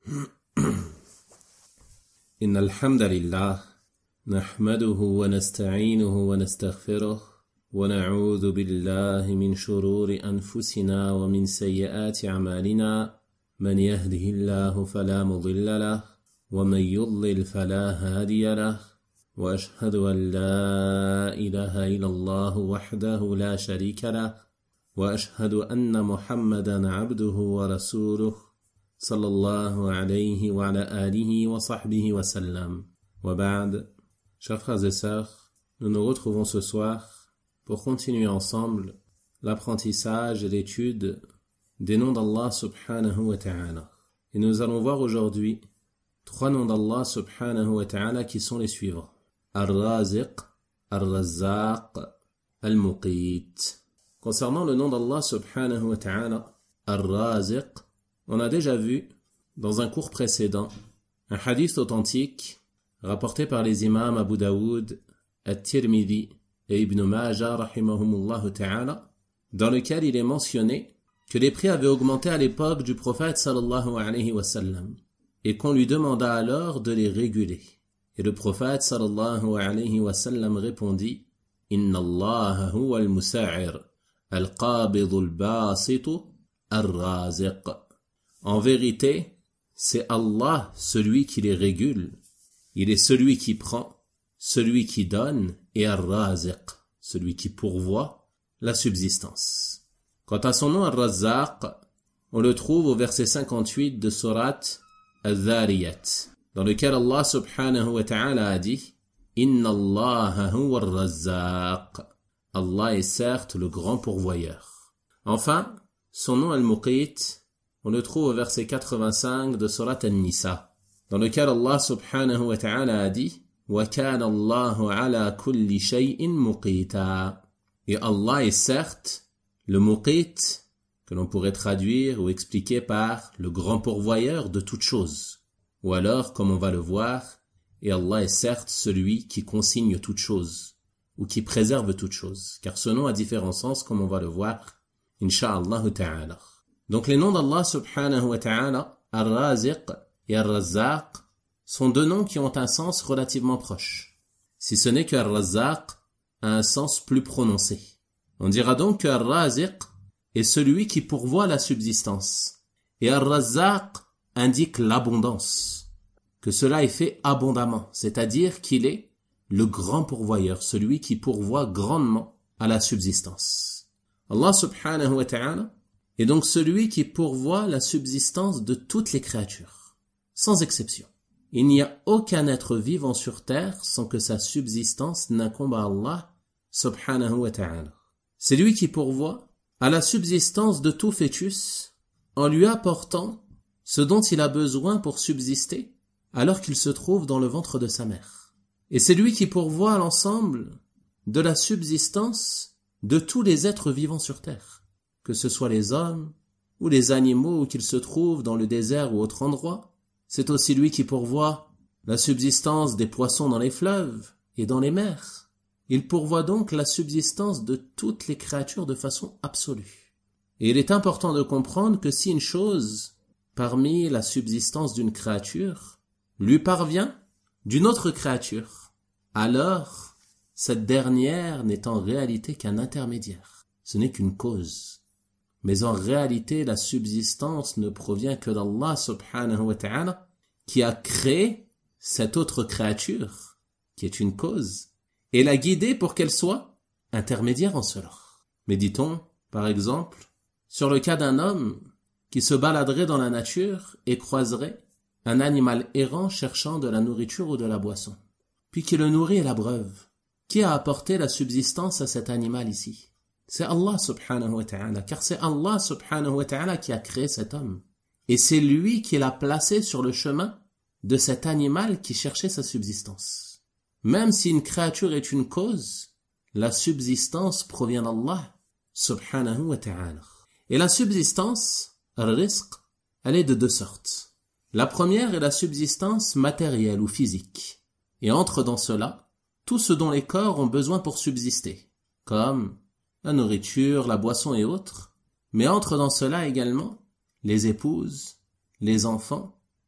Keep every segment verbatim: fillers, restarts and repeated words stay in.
إن الحمد لله نحمده ونستعينه ونستغفره ونعوذ بالله من شرور أنفسنا ومن سيئات أعمالنا من يهده الله فلا مضل له ومن يضلل فلا هادي له وأشهد أن لا إله إلا الله وحده لا شريك له وأشهد أن محمدا عبده ورسوله صلى الله عليه وعلى آله وصحبه وسلم. وبعد, chers frères et sœurs, nous nous retrouvons ce soir pour continuer ensemble l'apprentissage et l'étude des noms d'Allah subhanahu wa ta'ala. Et nous allons voir aujourd'hui trois noms d'Allah subhanahu wa ta'ala qui sont les suivants. Ar-Raziq, Ar-Razzaq, Al-Muqit. Concernant le nom d'Allah subhanahu wa ta'ala, Ar-Raziq, on a déjà vu dans un cours précédent un hadith authentique rapporté par les imams Abu Daoud, At-Tirmidhi et Ibn Majah rahimahumullah ta'ala, dans lequel il est mentionné que les prix avaient augmenté à l'époque du prophète sallallahu alayhi wa sallam et qu'on lui demanda alors de les réguler. Et le prophète sallallahu alayhi wa sallam répondit: Inna Allah huwa al-musa'ir, al-qabidu al-basitu, al-raziq. En vérité, c'est Allah celui qui les régule. Il est celui qui prend, celui qui donne, et Ar-Raziq, celui qui pourvoit la subsistance. Quant à son nom Ar-Razzaq, on le trouve au verset cinquante-huit de sourate Al-Dhariyat, dans lequel Allah subhanahu wa ta'ala a dit: Inna Allah huwa Ar-Razzaq. Allah est certes le grand pourvoyeur. Enfin, son nom Al-Muqit, on le trouve au verset quatre-vingt-cinq de sourate An-Nisa, dans lequel Allah subhanahu wa ta'ala a dit: Wa kana Allahu ala kulli shay'in muqita. Et Allah est certes le muqit, que l'on pourrait traduire ou expliquer par le grand pourvoyeur de toutes choses. Ou alors, comme on va le voir, et Allah est certes celui qui consigne toutes choses, ou qui préserve toutes choses, car ce nom a différents sens, comme on va le voir, insha'Allah ta'ala. Donc les noms d'Allah subhanahu wa ta'ala, Ar-Raziq et Ar-Razzaq, sont deux noms qui ont un sens relativement proche, si ce n'est que Ar-Razzaq a un sens plus prononcé. On dira donc que Ar-Raziq est celui qui pourvoit la subsistance, et Ar-Razzaq indique l'abondance, que cela est fait abondamment, c'est-à-dire qu'il est le grand pourvoyeur, celui qui pourvoit grandement à la subsistance. Allah subhanahu wa ta'ala est donc celui qui pourvoit la subsistance de toutes les créatures, sans exception. Il n'y a aucun être vivant sur terre sans que sa subsistance n'incombe à Allah subhanahu wa ta'ala. C'est lui qui pourvoit à la subsistance de tout fœtus en lui apportant ce dont il a besoin pour subsister alors qu'il se trouve dans le ventre de sa mère. Et c'est lui qui pourvoit à l'ensemble de la subsistance de tous les êtres vivants sur terre, que ce soit les hommes ou les animaux ou qu'ils se trouvent dans le désert ou autre endroit. C'est aussi lui qui pourvoit la subsistance des poissons dans les fleuves et dans les mers. Il pourvoit donc la subsistance de toutes les créatures de façon absolue. Et il est important de comprendre que si une chose, parmi la subsistance d'une créature, lui parvient d'une autre créature, alors cette dernière n'est en réalité qu'un intermédiaire. Ce n'est qu'une cause. Mais en réalité, la subsistance ne provient que d'Allah subhanahu wa ta'ala, qui a créé cette autre créature, qui est une cause, et l'a guidée pour qu'elle soit intermédiaire en cela. Méditons, par exemple, sur le cas d'un homme qui se baladerait dans la nature et croiserait un animal errant cherchant de la nourriture ou de la boisson, puis qui le nourrit et l'abreuve. Qui a apporté la subsistance à cet animal ici? C'est Allah subhanahu wa ta'ala, car c'est Allah subhanahu wa ta'ala qui a créé cet homme. Et c'est lui qui l'a placé sur le chemin de cet animal qui cherchait sa subsistance. Même si une créature est une cause, la subsistance provient d'Allah subhanahu wa ta'ala. Et la subsistance, al-rizq, elle est de deux sortes. La première est la subsistance matérielle ou physique. Et entre dans cela tout ce dont les corps ont besoin pour subsister, comme la nourriture, la boisson et autres, mais entre dans cela également les épouses, les enfants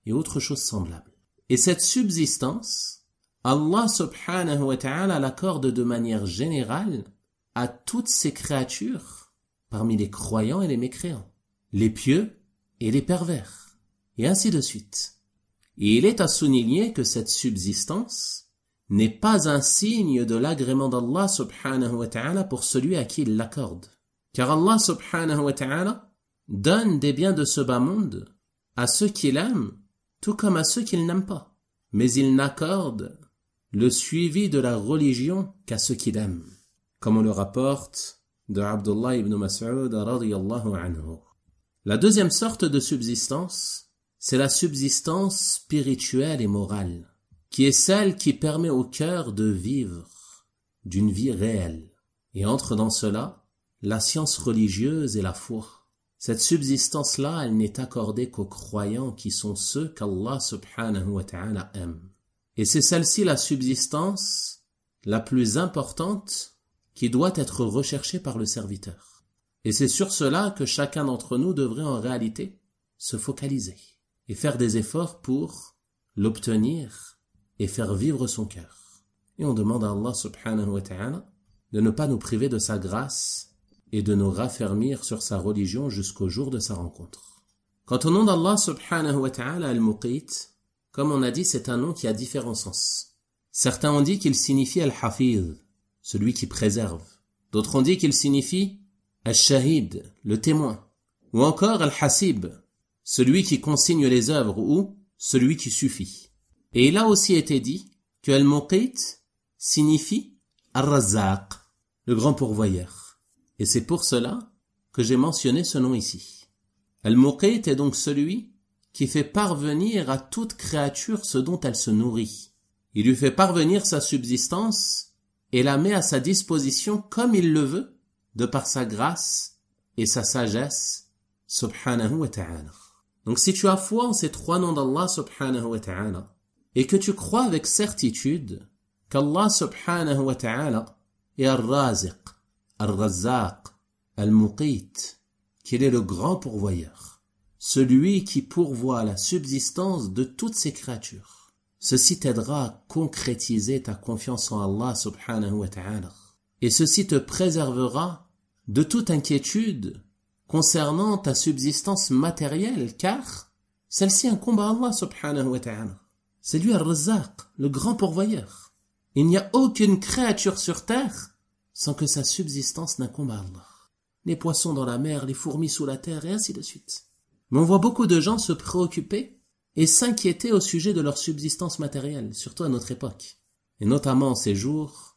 et autres choses semblables. Et cette subsistance, Allah subhanahu wa ta'ala l'accorde de manière générale à toutes ces créatures parmi les croyants et les mécréants, les pieux et les pervers, et ainsi de suite. Et il est à souligner que cette subsistance n'est pas un signe de l'agrément d'Allah subhanahu wa ta'ala pour celui à qui il l'accorde. Car Allah subhanahu wa ta'ala donne des biens de ce bas monde à ceux qu'il aime, tout comme à ceux qu'il n'aime pas. Mais il n'accorde le suivi de la religion qu'à ceux qu'il aime, comme on le rapporte de Abdullah ibn Mas'ud radiyallahu anhu. La deuxième sorte de subsistance, c'est la subsistance spirituelle et morale, qui est celle qui permet au cœur de vivre d'une vie réelle. Et entre dans cela la science religieuse et la foi. Cette subsistance-là, elle n'est accordée qu'aux croyants qui sont ceux qu'Allah subhanahu wa ta'ala aime. Et c'est celle-ci la subsistance la plus importante qui doit être recherchée par le serviteur. Et c'est sur cela que chacun d'entre nous devrait en réalité se focaliser et faire des efforts pour l'obtenir et faire vivre son cœur. Et on demande à Allah subhanahu wa ta'ala de ne pas nous priver de sa grâce et de nous raffermir sur sa religion jusqu'au jour de sa rencontre. Quant au nom d'Allah subhanahu wa ta'ala al-Muqit, comme on a dit, c'est un nom qui a différents sens. Certains ont dit qu'il signifie al-Hafiz, celui qui préserve. D'autres ont dit qu'il signifie al-Shahid, le témoin. Ou encore al-Hasib, celui qui consigne les œuvres, ou celui qui suffit. Et il a aussi été dit que al-Muqit signifie al-Razzaq, le grand pourvoyeur. Et c'est pour cela que j'ai mentionné ce nom ici. Al-Muqit est donc celui qui fait parvenir à toute créature ce dont elle se nourrit. Il lui fait parvenir sa subsistance et la met à sa disposition comme il le veut, de par sa grâce et sa sagesse, subhanahu wa ta'ala. Donc si tu as foi en ces trois noms d'Allah subhanahu wa ta'ala, et que tu crois avec certitude qu'Allah subhanahu wa ta'ala est Ar-Raziq, Ar-Razzaq, Al-Muqit, qu'il est le grand pourvoyeur, celui qui pourvoit la subsistance de toutes ces créatures. Ceci t'aidera à concrétiser ta confiance en Allah subhanahu wa ta'ala. Et ceci te préservera de toute inquiétude concernant ta subsistance matérielle, car celle-ci incombe à Allah subhanahu wa ta'ala. C'est lui Ar-Razzaq, le grand pourvoyeur. Il n'y a aucune créature sur terre sans que sa subsistance n'incombe à Allah. Les poissons dans la mer, les fourmis sous la terre, et ainsi de suite. Mais on voit beaucoup de gens se préoccuper et s'inquiéter au sujet de leur subsistance matérielle, surtout à notre époque. Et notamment en ces jours,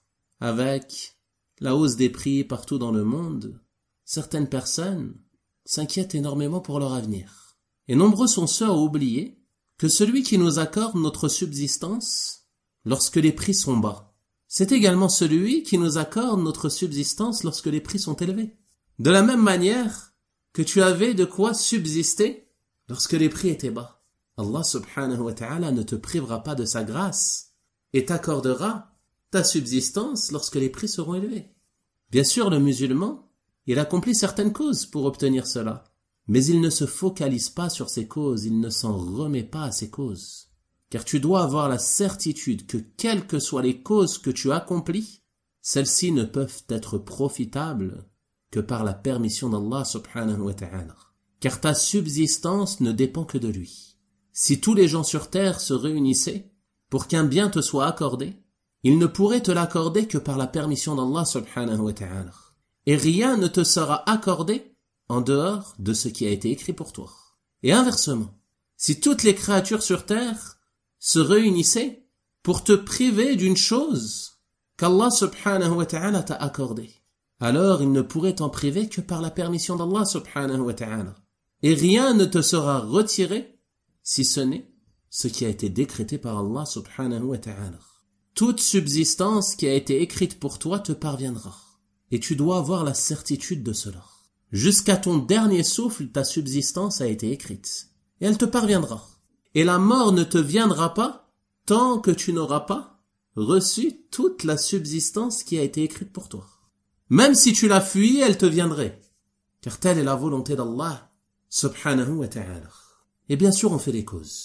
avec la hausse des prix partout dans le monde, certaines personnes s'inquiètent énormément pour leur avenir. Et nombreux sont ceux à oublier que celui qui nous accorde notre subsistance lorsque les prix sont bas, c'est également celui qui nous accorde notre subsistance lorsque les prix sont élevés. De la même manière que tu avais de quoi subsister lorsque les prix étaient bas. Allah subhanahu wa ta'ala ne te privera pas de sa grâce et t'accordera ta subsistance lorsque les prix seront élevés. Bien sûr, le musulman, il accomplit certaines causes pour obtenir cela, mais il ne se focalise pas sur ces causes, il ne s'en remet pas à ces causes. Car tu dois avoir la certitude que quelles que soient les causes que tu accomplis, celles-ci ne peuvent être profitables que par la permission d'Allah subhanahu wa ta'ala. Car ta subsistance ne dépend que de lui. Si tous les gens sur terre se réunissaient pour qu'un bien te soit accordé, ils ne pourraient te l'accorder que par la permission d'Allah subhanahu wa ta'ala. Et rien ne te sera accordé en dehors de ce qui a été écrit pour toi. Et inversement, si toutes les créatures sur terre se réunissaient pour te priver d'une chose qu'Allah subhanahu wa ta'ala t'a accordée, alors il ne pourrait t'en priver que par la permission d'Allah subhanahu wa ta'ala. Et rien ne te sera retiré si ce n'est ce qui a été décrété par Allah subhanahu wa ta'ala. Toute subsistance qui a été écrite pour toi te parviendra. Et tu dois avoir la certitude de cela. Jusqu'à ton dernier souffle, ta subsistance a été écrite. Et elle te parviendra. Et la mort ne te viendra pas tant que tu n'auras pas reçu toute la subsistance qui a été écrite pour toi. Même si tu la fuyais, elle te viendrait. Car telle est la volonté d'Allah subhanahu wa ta'ala. Et bien sûr, on fait des causes.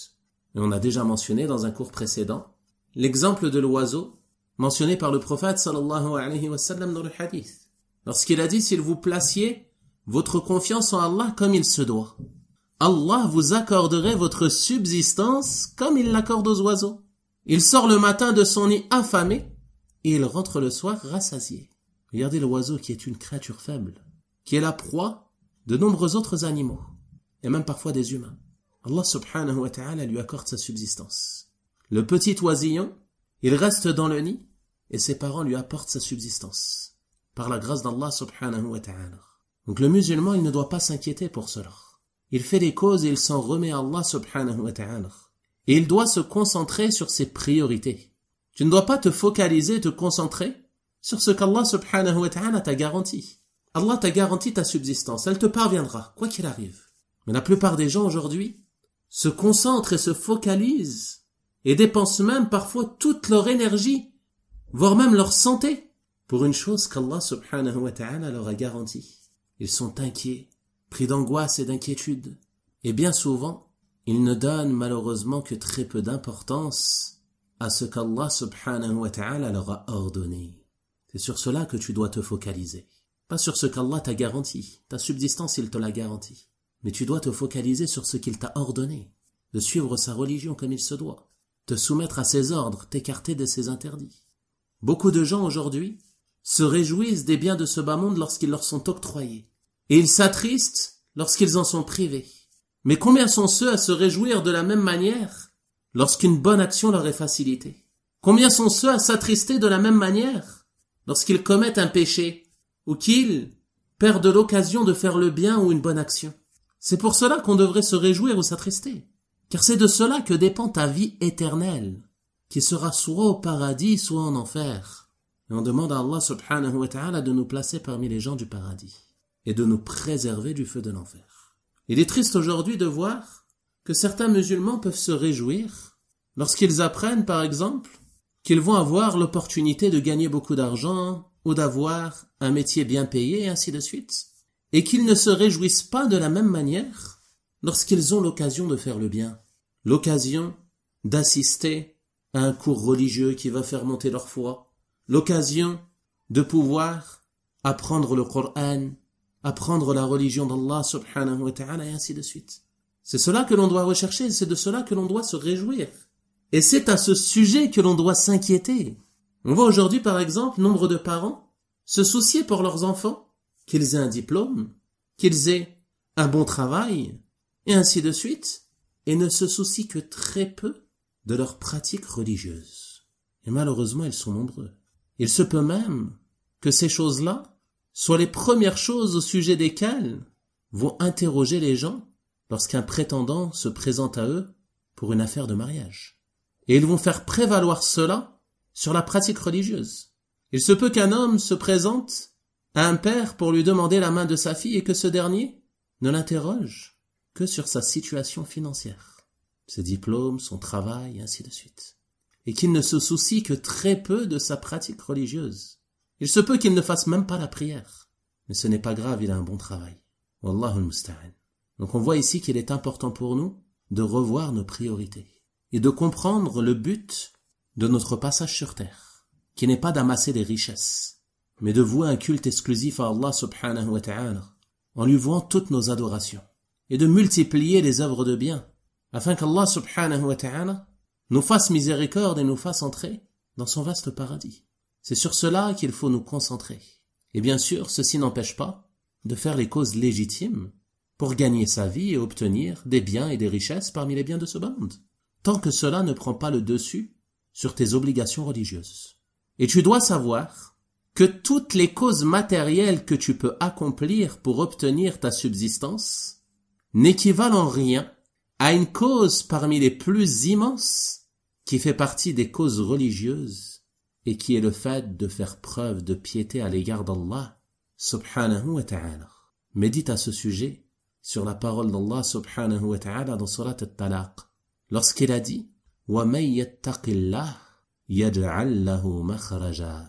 Et on a déjà mentionné dans un cours précédent l'exemple de l'oiseau mentionné par le prophète sallallahu alayhi wa sallam dans le hadith. Lorsqu'il a dit, s'il vous placiez votre confiance en Allah comme il se doit, Allah vous accorderait votre subsistance comme il l'accorde aux oiseaux. Il sort le matin de son nid affamé et il rentre le soir rassasié. Regardez l'oiseau qui est une créature faible, qui est la proie de nombreux autres animaux, et même parfois des humains. Allah subhanahu wa ta'ala lui accorde sa subsistance. Le petit oisillon, il reste dans le nid et ses parents lui apportent sa subsistance par la grâce d'Allah subhanahu wa ta'ala. Donc le musulman, il ne doit pas s'inquiéter pour cela. Il fait des causes et il s'en remet à Allah subhanahu wa ta'ala. Et il doit se concentrer sur ses priorités. Tu ne dois pas te focaliser, te concentrer sur ce qu'Allah subhanahu wa ta'ala t'a garanti. Allah t'a garanti ta subsistance, elle te parviendra, quoi qu'il arrive. Mais la plupart des gens aujourd'hui se concentrent et se focalisent et dépensent même parfois toute leur énergie, voire même leur santé, pour une chose qu'Allah subhanahu wa ta'ala leur a garantie. Ils sont inquiets, pris d'angoisse et d'inquiétude. Et bien souvent, ils ne donnent malheureusement que très peu d'importance à ce qu'Allah subhanahu wa ta'ala leur a ordonné. C'est sur cela que tu dois te focaliser. Pas sur ce qu'Allah t'a garanti. Ta subsistance, il te l'a garanti. Mais tu dois te focaliser sur ce qu'il t'a ordonné. De suivre sa religion comme il se doit. Te soumettre à ses ordres, t'écarter de ses interdits. Beaucoup de gens aujourd'hui se réjouissent des biens de ce bas monde lorsqu'ils leur sont octroyés. Et ils s'attristent lorsqu'ils en sont privés. Mais combien sont ceux à se réjouir de la même manière lorsqu'une bonne action leur est facilitée? Combien sont ceux à s'attrister de la même manière lorsqu'ils commettent un péché ou qu'ils perdent l'occasion de faire le bien ou une bonne action? C'est pour cela qu'on devrait se réjouir ou s'attrister. Car c'est de cela que dépend ta vie éternelle, qui sera soit au paradis, soit en enfer. Et on demande à Allah subhanahu wa ta'ala de nous placer parmi les gens du paradis et de nous préserver du feu de l'enfer. Il est triste aujourd'hui de voir que certains musulmans peuvent se réjouir lorsqu'ils apprennent, par exemple, qu'ils vont avoir l'opportunité de gagner beaucoup d'argent ou d'avoir un métier bien payé et ainsi de suite, et qu'ils ne se réjouissent pas de la même manière lorsqu'ils ont l'occasion de faire le bien, l'occasion d'assister à un cours religieux qui va faire monter leur foi, l'occasion de pouvoir apprendre le Coran, apprendre la religion d'Allah subhanahu wa ta'ala et ainsi de suite. C'est cela que l'on doit rechercher, c'est de cela que l'on doit se réjouir. Et c'est à ce sujet que l'on doit s'inquiéter. On voit aujourd'hui par exemple nombre de parents se soucier pour leurs enfants, qu'ils aient un diplôme, qu'ils aient un bon travail, et ainsi de suite, et ne se soucient que très peu de leurs pratiques religieuses. Et malheureusement, ils sont nombreux. Il se peut même que ces choses-là soient les premières choses au sujet desquelles vont interroger les gens lorsqu'un prétendant se présente à eux pour une affaire de mariage. Et ils vont faire prévaloir cela sur la pratique religieuse. Il se peut qu'un homme se présente à un père pour lui demander la main de sa fille et que ce dernier ne l'interroge que sur sa situation financière, ses diplômes, son travail, et ainsi de suite. Et qu'il ne se soucie que très peu de sa pratique religieuse. Il se peut qu'il ne fasse même pas la prière. Mais ce n'est pas grave, il a un bon travail. Wallahu al-musta'an. Donc on voit ici qu'il est important pour nous de revoir nos priorités et de comprendre le but de notre passage sur terre, qui n'est pas d'amasser des richesses, mais de vouer un culte exclusif à Allah subhanahu wa ta'ala, en lui vouant toutes nos adorations, et de multiplier les œuvres de bien, afin qu'Allah subhanahu wa ta'ala nous fasse miséricorde et nous fasse entrer dans son vaste paradis. C'est sur cela qu'il faut nous concentrer. Et bien sûr, ceci n'empêche pas de faire les causes légitimes pour gagner sa vie et obtenir des biens et des richesses parmi les biens de ce monde, tant que cela ne prend pas le dessus sur tes obligations religieuses. Et tu dois savoir que toutes les causes matérielles que tu peux accomplir pour obtenir ta subsistance n'équivalent en rien à une cause parmi les plus immenses qui fait partie des causes religieuses et qui est le fait de faire preuve de piété à l'égard d'Allah subhanahu wa ta'ala. Médite à ce sujet sur la parole d'Allah subhanahu wa ta'ala dans surat al-Talaq, lorsqu'il a dit « وَمَنْ يَتَّقِ اللَّهِ يَجْعَلْ لَهُ مَخْرَجًا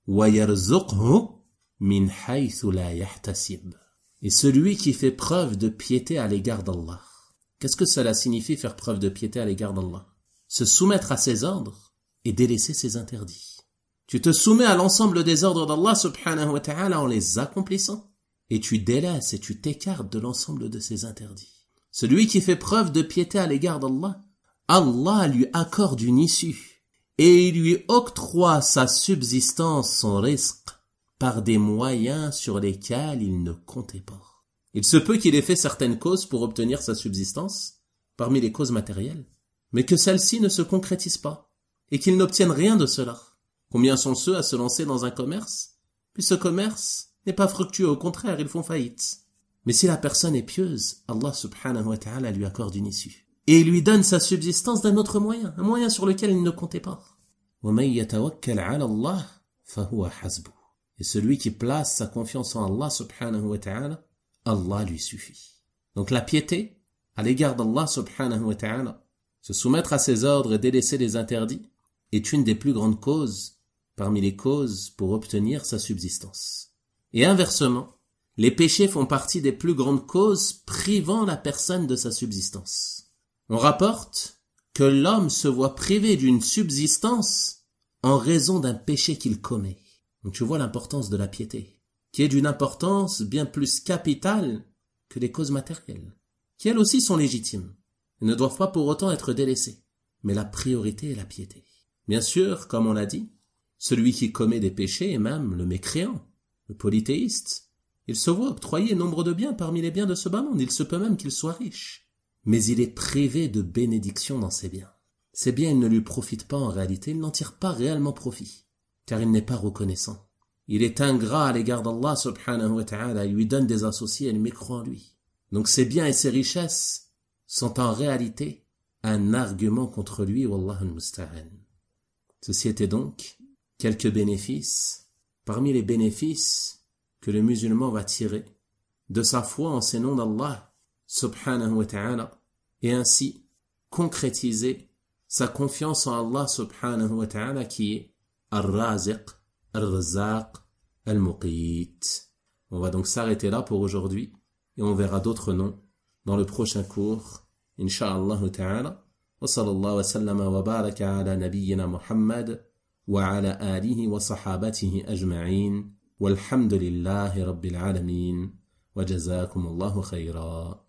وَيَرْزُقْهُ مِنْ حَيْثُ لَا يَحْتَسِبُ » Et celui qui fait preuve de piété à l'égard d'Allah, Qu'est-ce que cela signifie faire preuve de piété à l'égard d'Allah? Se soumettre à ses ordres et délaisser ses interdits. Tu te soumets à l'ensemble des ordres d'Allah subhanahu wa ta'ala en les accomplissant et tu délaisses et tu t'écartes de l'ensemble de ses interdits. Celui qui fait preuve de piété à l'égard d'Allah, Allah lui accorde une issue et il lui octroie sa subsistance, son rizq, par des moyens sur lesquels il ne comptait pas. Il se peut qu'il ait fait certaines causes pour obtenir sa subsistance, parmi les causes matérielles, mais que celles-ci ne se concrétisent pas, et qu'il n'obtienne rien de cela. Combien sont ceux à se lancer dans un commerce, puis ce commerce n'est pas fructueux, au contraire, ils font faillite. Mais si la personne est pieuse, Allah subhanahu wa ta'ala lui accorde une issue. Et il lui donne sa subsistance d'un autre moyen, un moyen sur lequel il ne comptait pas. وَمَن يَتَوَكَّلْ عَلَى اللَّهِ فَهُوَ حَسْبُهُ. Et celui qui place sa confiance en Allah subhanahu wa ta'ala, Allah lui suffit. Donc la piété à l'égard d'Allah subhanahu wa ta'ala, se soumettre à ses ordres et délaisser les interdits, est une des plus grandes causes parmi les causes pour obtenir sa subsistance. Et inversement, les péchés font partie des plus grandes causes privant la personne de sa subsistance. On rapporte que l'homme se voit privé d'une subsistance en raison d'un péché qu'il commet. Donc tu vois l'importance de la piété, qui est d'une importance bien plus capitale que les causes matérielles, qui elles aussi sont légitimes, et ne doivent pas pour autant être délaissées. Mais la priorité est la piété. Bien sûr, comme on l'a dit, celui qui commet des péchés, et même le mécréant, le polythéiste, il se voit octroyer nombre de biens parmi les biens de ce bas monde, il se peut même qu'il soit riche. Mais il est privé de bénédiction dans ses biens. Ces biens, ils ne lui profitent pas en réalité, il n'en tire pas réellement profit, car il n'est pas reconnaissant. Il est ingrat à l'égard d'Allah subhanahu wa ta'ala, il lui donne des associés, il mécroit en lui. Donc ses biens et ses richesses sont en réalité un argument contre lui, wallahu al-musta'an. Ceci était donc quelques bénéfices, parmi les bénéfices que le musulman va tirer de sa foi en ces noms d'Allah subhanahu wa ta'ala et ainsi concrétiser sa confiance en Allah subhanahu wa ta'ala qui est Ar-Raziq, Ar-Razzaq, Al-Muqit. On va donc s'arrêter là pour aujourd'hui et on verra d'autres noms dans le prochain cours, Inch'Allah ta'ala. Wa sallallahu wa sallama wa baraka ala nabiyyina Muhammad wa ala alihi wa sahabatihi ajma'in walhamdulillahi rabbil alamin wa jazakumullahu khayra.